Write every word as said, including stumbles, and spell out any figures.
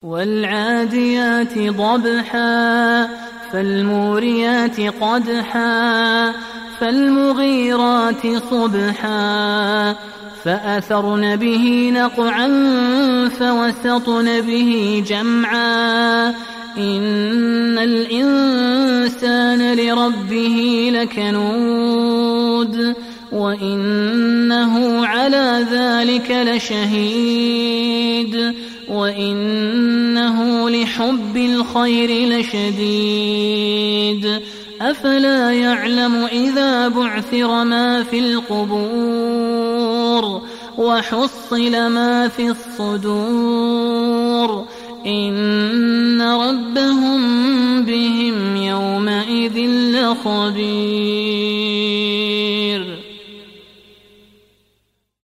والعاديات ضبحا فالموريات قدحا فالمغيرات صبحا فأثرن به نقعا فوسطن به جمعا إن الإنسان لربه لكنود وإنه على ذلك لشهيد وإنه لحب الخير لشديد أفلا يعلم إذا بعثر ما في القبور وحصل ما في الصدور إن ربهم بهم يومئذ لخبير.